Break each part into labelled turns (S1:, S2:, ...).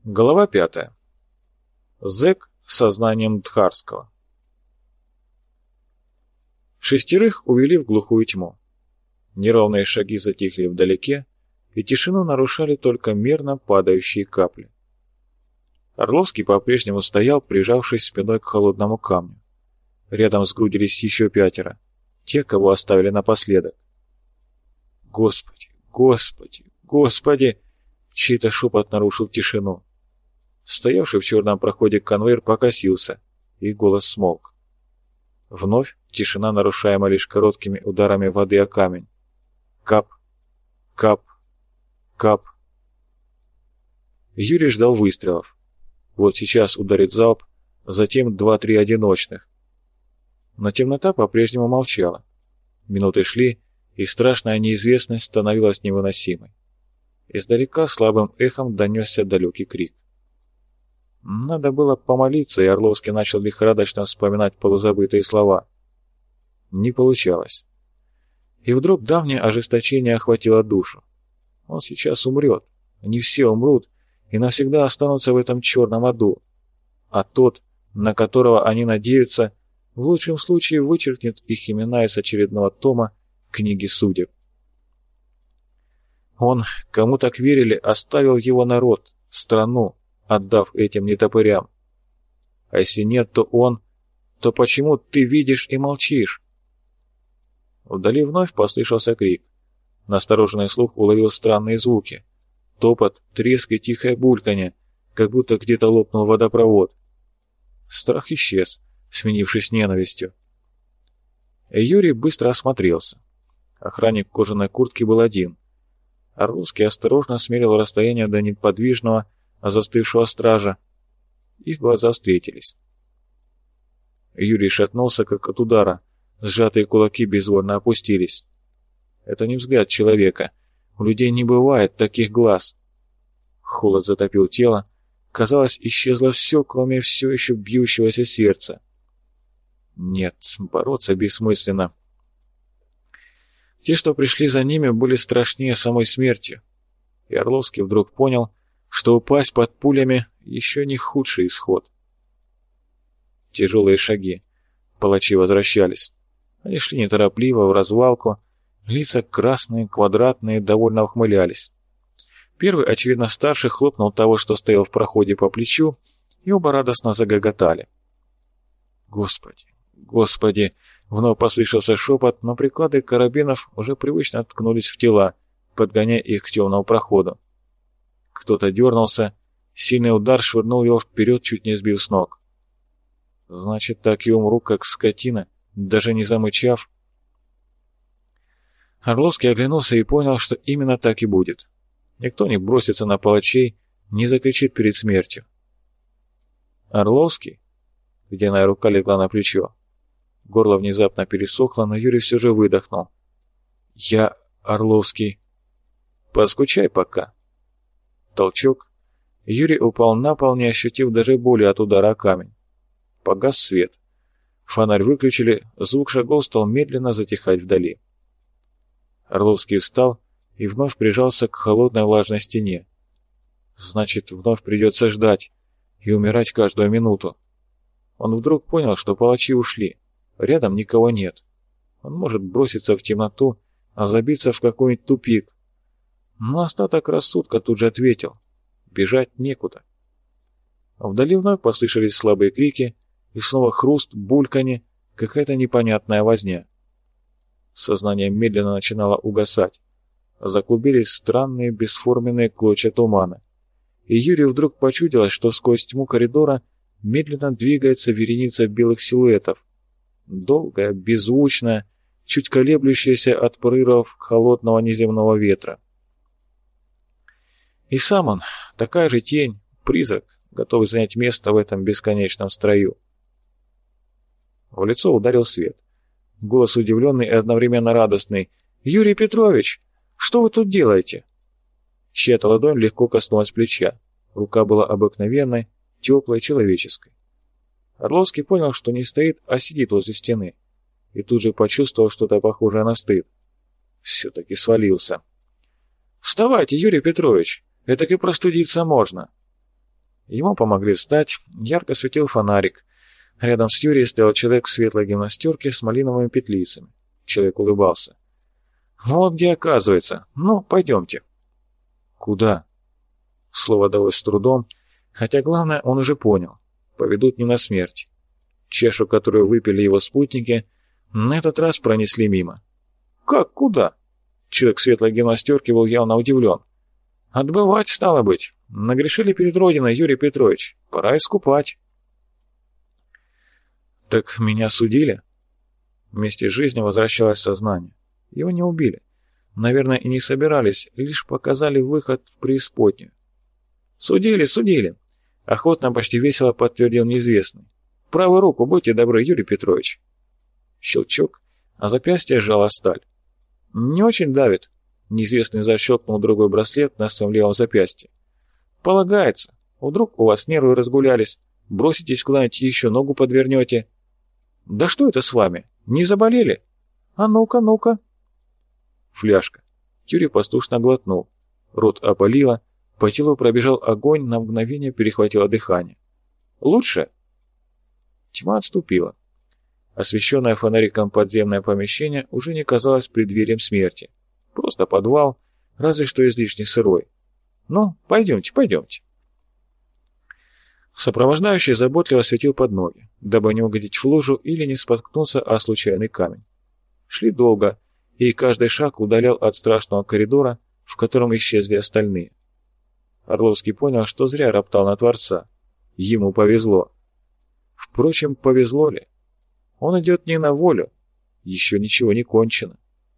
S1: Глава 5. Зэк с сознанием Дхарского. Шестерых увели в глухую тьму. Неровные шаги затихли вдалеке, и тишину нарушали только мерно падающие капли. Орловский по-прежнему стоял, прижавшись спиной к холодному камню. Рядом сгрудились еще 5, те, кого оставили напоследок. «Господи, Господи, Господи!» Чей-то шепот нарушил тишину. Стоявший в черном проходе конвейер покосился, и голос смолк. Вновь тишина, нарушаемая лишь короткими ударами воды о камень. Кап, кап, кап. Юрий ждал выстрелов. Вот сейчас ударит залп, затем 2-3 одиночных. Но темнота по-прежнему молчала. Минуты шли, и страшная неизвестность становилась невыносимой. Издалека слабым эхом донесся далекий крик. Надо было помолиться, и Орловский начал лихорадочно вспоминать полузабытые слова. Не получалось. И вдруг давнее ожесточение охватило душу. Он сейчас умрет, они все умрут и навсегда останутся в этом черном аду. А тот, на которого они надеются, в лучшем случае вычеркнет их имена из очередного тома книги судеб. Он, кому так верили, оставил его народ, страну, отдав этим нетопырям. А если нет, то почему ты видишь и молчишь? Вдали вновь послышался крик. Настороженный слух уловил странные звуки. Топот, треск и тихое бульканье, как будто где-то лопнул водопровод. Страх исчез, сменившись ненавистью. Юрий быстро осмотрелся. Охранник в кожаной куртке был один. Орловский осторожно смерил расстояние до неподвижного, застывшего стража. Их глаза встретились. Юрий шатнулся, как от удара. Сжатые кулаки безвольно опустились. Это не взгляд человека. У людей не бывает таких глаз. Холод затопил тело. Казалось, исчезло все, кроме все еще бьющегося сердца. Нет, бороться бессмысленно. Те, что пришли за ними, были страшнее самой смерти. И Орловский вдруг понял, что упасть под пулями еще не худший исход. Тяжелые шаги. Палачи возвращались. Они шли неторопливо, в развалку. Лица красные, квадратные, довольно ухмылялись. Первый, очевидно старший, хлопнул того, что стоял в проходе, по плечу, и оба радостно загоготали. «Господи, Господи!» Вновь послышался шепот, но приклады карабинов уже привычно ткнулись в тела, подгоняя их к темному проходу. Кто-то дернулся, сильный удар швырнул его вперед, чуть не сбив с ног. Значит, так и умру, как скотина, даже не замычав. Орловский оглянулся и понял, что именно так и будет. Никто не бросится на палачей, не закричит перед смертью. «Орловский?» Ледяная рука легла на плечо. Горло внезапно пересохло, но Юрий все же выдохнул. «Я Орловский. Поскучай пока». Толчок. Юрий упал на пол, не ощутив даже боли от удара о камень. Погас свет. Фонарь выключили, звук шагов стал медленно затихать вдали. Орловский встал и вновь прижался к холодной влажной стене. Значит, вновь придется ждать и умирать каждую минуту. Он вдруг понял, что палачи ушли. Рядом никого нет. Он может броситься в темноту, а забиться в какой-нибудь тупик. Но остаток рассудка тут же ответил. Бежать некуда. Вдали вновь послышались слабые крики, и снова хруст, бульканье, какая-то непонятная возня. Сознание медленно начинало угасать. Заклубились странные бесформенные клочья тумана. И Юрию вдруг почудилось, что сквозь тьму коридора медленно двигается вереница белых силуэтов. Долгая, беззвучная, чуть колеблющаяся от порывов холодного неземного ветра. И сам он, такая же тень, призрак, готовый занять место в этом бесконечном строю. В лицо ударил свет. Голос удивленный и одновременно радостный. «Юрий Петрович, что вы тут делаете?» Чья-то ладонь легко коснулась плеча. Рука была обыкновенной, теплой, человеческой. Орловский понял, что не стоит, а сидит возле стены. И тут же почувствовал что-то похожее на стыд. Все-таки свалился. «Вставайте, Юрий Петрович, этак и простудиться можно». Ему помогли встать, ярко светил фонарик. Рядом с Юрием стоял человек в светлой гимнастерке с малиновыми петлицами. Человек улыбался. «Вот где оказывается. Ну, пойдемте». «Куда?» Слово далось с трудом, хотя главное он уже понял. Поведут не на смерть. Чашу, которую выпили его спутники, на этот раз пронесли мимо. «Как? Куда?» Человек в светлой гимнастерке был явно удивлен. «Отбывать, стало быть. Нагрешили перед Родиной, Юрий Петрович. Пора искупать». «Так меня судили?» Вместе с жизнью возвращалось сознание. Его не убили. Наверное, и не собирались, лишь показали выход в преисподнюю. «Судили, судили!» Охотно, почти весело подтвердил неизвестный. «Правую руку, будьте добры, Юрий Петрович». Щелчок, а запястье сжала сталь. «Не очень давит». Неизвестный защелкнул другой браслет на своем левом запястье. «Полагается. Вдруг у вас нервы разгулялись, броситесь куда-нибудь еще, ногу подвернете». «Да что это с вами? Не заболели? А ну-ка, ну-ка». Фляжка. Юрий послушно глотнул. Рот опалило, по телу пробежал огонь, на мгновение перехватило дыхание. «Лучше?» Тьма отступила. Освещенное фонариком подземное помещение уже не казалось преддверием смерти. Просто подвал, разве что излишне сырой. «Ну, пойдемте, пойдемте». Сопровождающий заботливо светил под ноги, дабы не угодить в лужу или не споткнуться о случайный камень. Шли долго, и каждый шаг удалял от страшного коридора, в котором исчезли остальные. Орловский понял, что зря роптал на Творца. Ему повезло. Впрочем, повезло ли? Он идет не на волю. Еще ничего не кончено.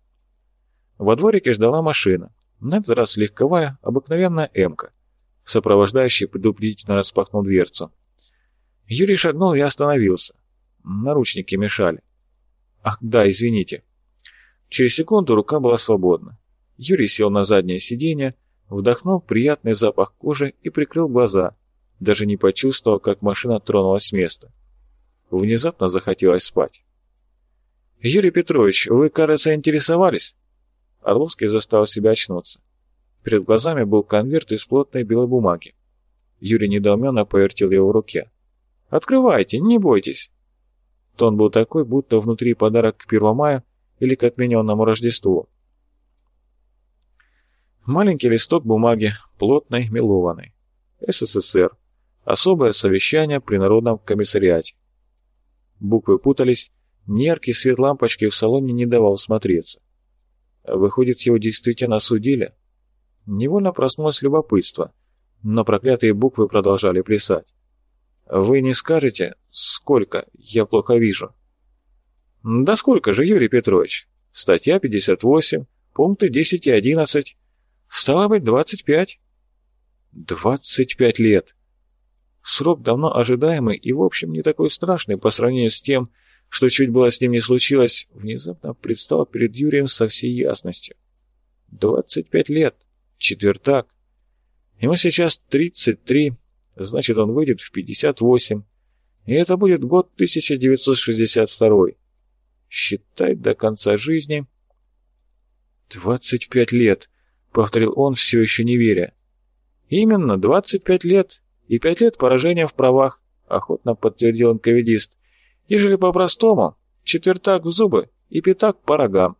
S1: Во дворике ждала машина. На этот раз легковая, обыкновенная «Эмка». Сопровождающий предупредительно распахнул дверцу. Юрий шагнул и остановился. Наручники мешали. Ах, да, извините. Через секунду рука была свободна. Юрий сел на заднее сиденье, вдохнул приятный запах кожи и прикрыл глаза, даже не почувствовав, как машина тронулась с места. Внезапно захотелось спать. «Юрий Петрович, вы, кажется, интересовались?» Орловский заставил себя очнуться. Перед глазами был конверт из плотной белой бумаги. Юрий недоуменно повертел его в руке. «Открывайте, не бойтесь!» Тон был такой, будто внутри подарок к 1 мая или к отмененному Рождеству. Маленький листок бумаги, плотной, мелованной. СССР. Особое совещание при Народном комиссариате. Буквы путались, неяркий свет лампочки в салоне не давал смотреться. Выходит, его действительно осудили? Невольно проснулось любопытство, но проклятые буквы продолжали плясать. «Вы не скажете, сколько? Я плохо вижу». «Да сколько же, Юрий Петрович? Статья 58, пункты 10 и 11. Стало быть, 25». 25 лет. Срок давно ожидаемый и, в общем, не такой страшный по сравнению с тем, что чуть было с ним не случилось, внезапно предстал перед Юрием со всей ясностью. 25 лет. Четвертак. Ему сейчас 33, значит, он выйдет в 58, и это будет год 1962. Считай до конца жизни. 25 лет, повторил он, все еще не веря. Именно, 25 лет и 5 лет поражения в правах, охотно подтвердил НКВДист. Ежели по-простому, четвертак в зубы и пятак по рогам.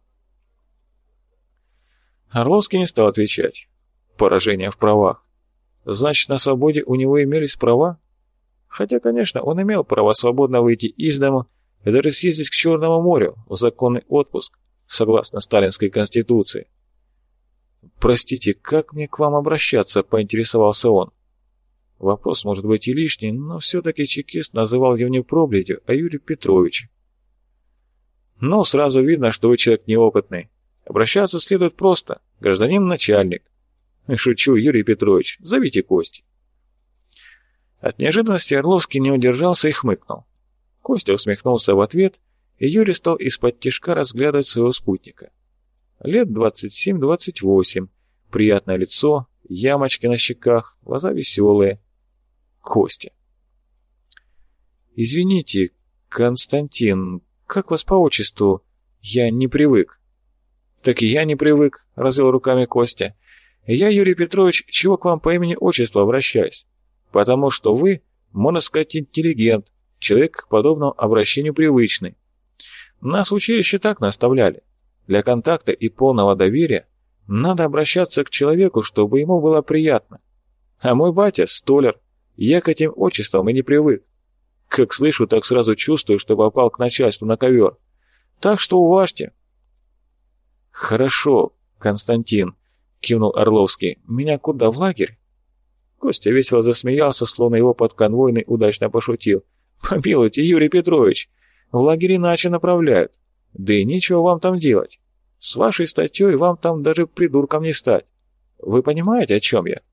S1: Орловский не стал отвечать. Поражение в правах. Значит, на свободе у него имелись права? Хотя, конечно, он имел право свободно выйти из дому и даже съездить к Черному морю в законный отпуск, согласно Сталинской конституции. «Простите, как мне к вам обращаться?» — поинтересовался он. Вопрос может быть и лишний, но все-таки чекист называл его не Пробледью, а Юрий Петрович. «Ну, сразу видно, что вы человек неопытный. Обращаться следует просто. Гражданин-начальник». «Шучу, Юрий Петрович. Зовите Кости». От неожиданности Орловский не удержался и хмыкнул. Костя усмехнулся в ответ, и Юрий стал из-под тишка разглядывать своего спутника. Лет 27-28, приятное лицо, ямочки на щеках, глаза веселые. Костя. «Извините, Константин, как вас по отчеству? Я не привык». «Так и я не привык», — развел руками Костя. «Я, Юрий Петрович, чего к вам по имени-отчеству обращаюсь? Потому что вы, можно сказать, интеллигент, человек к подобному обращению привычный. Нас в училище так наставляли. Для контакта и полного доверия надо обращаться к человеку, чтобы ему было приятно. А мой батя — столяр, я к этим отчествам и не привык. Как слышу, так сразу чувствую, что попал к начальству на ковер. Так что уважьте». «Хорошо, Константин», — кивнул Орловский. «Меня куда, в лагерь?» Костя весело засмеялся, словно его подконвойный удачно пошутил. «Помилуйте, Юрий Петрович, в лагерь иначе направляют. Да и нечего вам там делать. С вашей статьей вам там даже придурком не стать. Вы понимаете, о чем я?»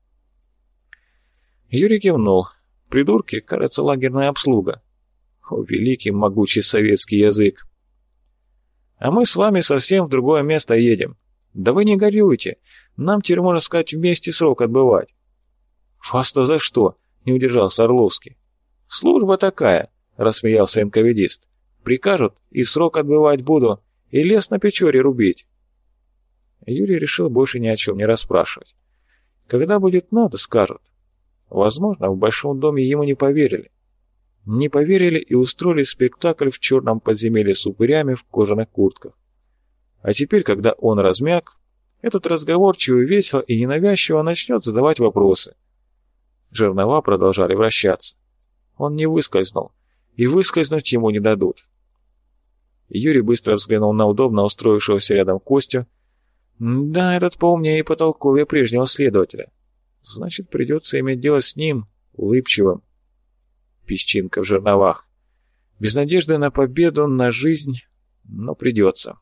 S1: Юрий кивнул. Придурки, кажется, лагерная обслуга. О, великий могучий советский язык! «А мы с вами совсем в другое место едем. Да вы не горюйте. Нам теперь, можно сказать, вместе срок отбывать». «Вас-то за что?» — не удержался Орловский. «Служба такая», — рассмеялся НКВДист. «Прикажут, и срок отбывать буду, и лес на Печоре рубить». Юрий решил больше ни о чем не расспрашивать. Когда будет надо, скажут. Возможно, в большом доме ему не поверили. Не поверили и устроили спектакль в черном подземелье с упырями в кожаных куртках. А теперь, когда он размяк, этот разговорчивый, весело и ненавязчиво начнет задавать вопросы. Жернова продолжали вращаться. Он не выскользнул, и выскользнуть ему не дадут. Юрий быстро взглянул на удобно устроившегося рядом Костю. Да, этот поумнее и потолковее прежнего следователя. Значит, придется иметь дело с ним, улыбчивым. Песчинка в жерновах. Без надежды на победу, на жизнь, но придется.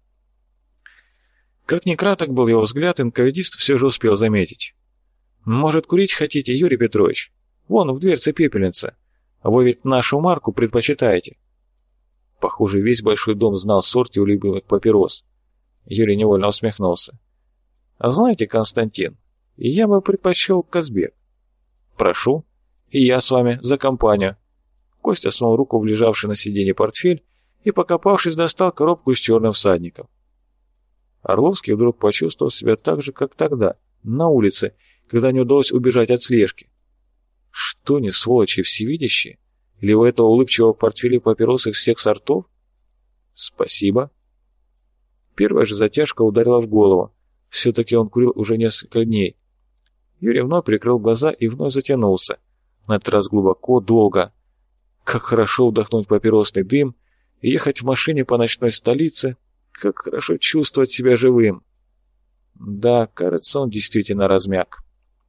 S1: Как ни краток был его взгляд, НКВДист все же успел заметить. «Может, курить хотите, Юрий Петрович? Вон в дверце пепельница. А вы ведь нашу марку предпочитаете». Похоже, весь большой дом знал сорт его любимых папирос. Юрий невольно усмехнулся. «А знаете, Константин, я бы предпочел Казбек». «Прошу. И я с вами за компанию». Костя сунул руку в лежавший на сиденье портфель и, покопавшись, достал коробку с черным всадником. Орловский вдруг почувствовал себя так же, как тогда, на улице, когда не удалось убежать от слежки. Что они, сволочи, всевидящие? Или у этого улыбчивого портфеля папиросы всех сортов? Спасибо. Первая же затяжка ударила в голову. Все-таки он курил уже несколько дней. Юрий вновь прикрыл глаза и вновь затянулся. На этот раз глубоко, долго. Как хорошо вдохнуть папиросный дым и ехать в машине по ночной столице. Как хорошо чувствовать себя живым. Да, кажется, он действительно размяк.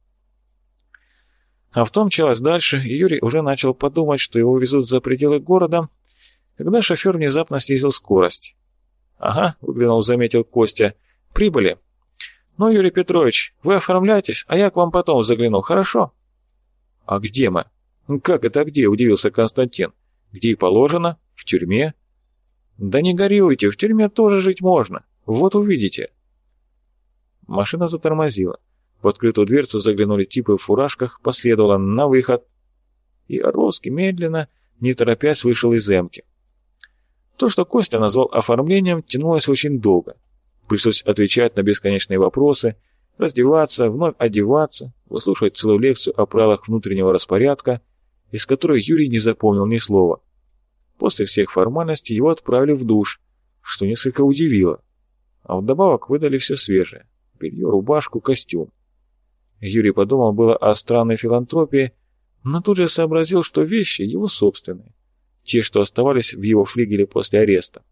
S1: Авто мчалось дальше, и Юрий уже начал подумать, что его везут за пределы города, когда шофер внезапно снизил скорость. «Ага», — выглянул, заметил Костя, — «прибыли. Ну, Юрий Петрович, вы оформляйтесь, а я к вам потом загляну, хорошо?» «А где мы?» «Как это где?» — удивился Константин. «Где и положено? В тюрьме?» «Да не горюйте, в тюрьме тоже жить можно. Вот увидите». Машина затормозила. В открытую дверцу заглянули типы в фуражках, последовало на выход. И Орловский медленно, не торопясь, вышел из эмки. То, что Костя назвал оформлением, тянулось очень долго. Пришлось отвечать на бесконечные вопросы, раздеваться, вновь одеваться, выслушивать целую лекцию о правилах внутреннего распорядка, из которой Юрий не запомнил ни слова. После всех формальностей его отправили в душ, что несколько удивило. А вдобавок выдали все свежее – белье, рубашку, костюм. Юрий подумал было о странной филантропии, но тут же сообразил, что вещи его собственные, те, что оставались в его флигеле после ареста.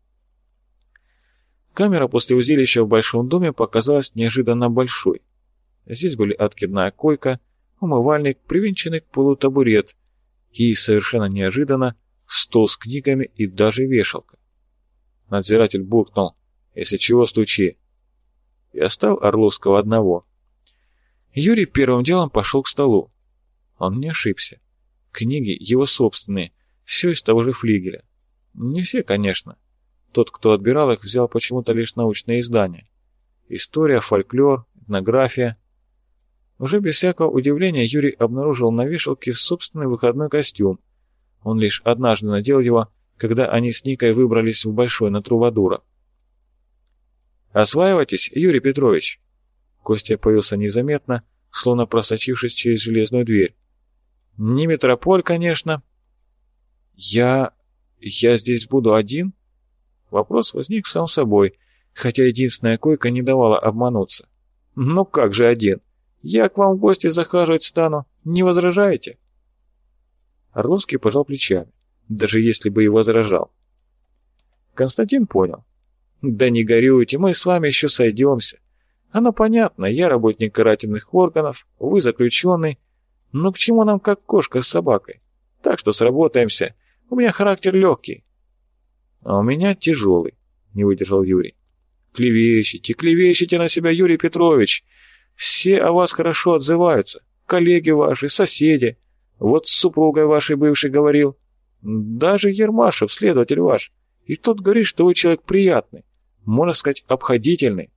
S1: Камера после узилища в большом доме показалась неожиданно большой. Здесь были откидная койка, умывальник, привинченный к полу табурет и, совершенно неожиданно, стол с книгами и даже вешалка. Надзиратель буркнул: «Если чего, стучи», и оставил Орловского одного. Юрий первым делом пошел к столу. Он не ошибся. Книги его собственные, все из того же флигеля. Не все, конечно. Тот, кто отбирал их, взял почему-то лишь научные издания. История, фольклор, этнография. Уже без всякого удивления Юрий обнаружил на вешалке собственный выходной костюм. Он лишь однажды надел его, когда они с Никой выбрались в Большой на Трубадура. «Осваивайтесь, Юрий Петрович!» Костя появился незаметно, словно просочившись через железную дверь. «Не метрополь, конечно». «Я здесь буду один?» Вопрос возник сам собой, хотя единственная койка не давала обмануться. «Ну как же один? Я к вам в гости захаживать стану. Не возражаете?» Орловский пожал плечами, даже если бы и возражал. Константин понял. «Да не горюйте, мы с вами еще сойдемся. Оно понятно, я работник карательных органов, вы заключенный. Но к чему нам как кошка с собакой? Так что сработаемся. У меня характер легкий». «А у меня тяжелый», — не выдержал Юрий. Клевещите на себя, Юрий Петрович. Все о вас хорошо отзываются. Коллеги ваши, соседи. Вот с супругой вашей бывшей говорил. Даже Ермашев, следователь ваш. И тот говорит, что вы человек приятный. Можно сказать, обходительный.